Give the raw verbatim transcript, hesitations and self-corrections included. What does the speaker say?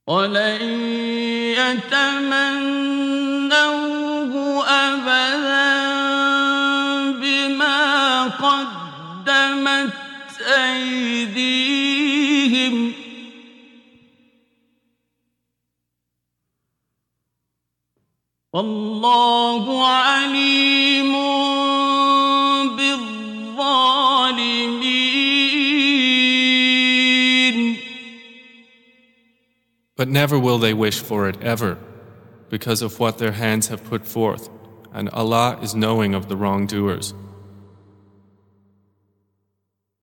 ولن يتمنوه أبدا بما قدمت أيديهم والله عليم بالظالمين. But never will they wish for it ever, because of what their hands have put forth, and Allah is knowing of the wrongdoers.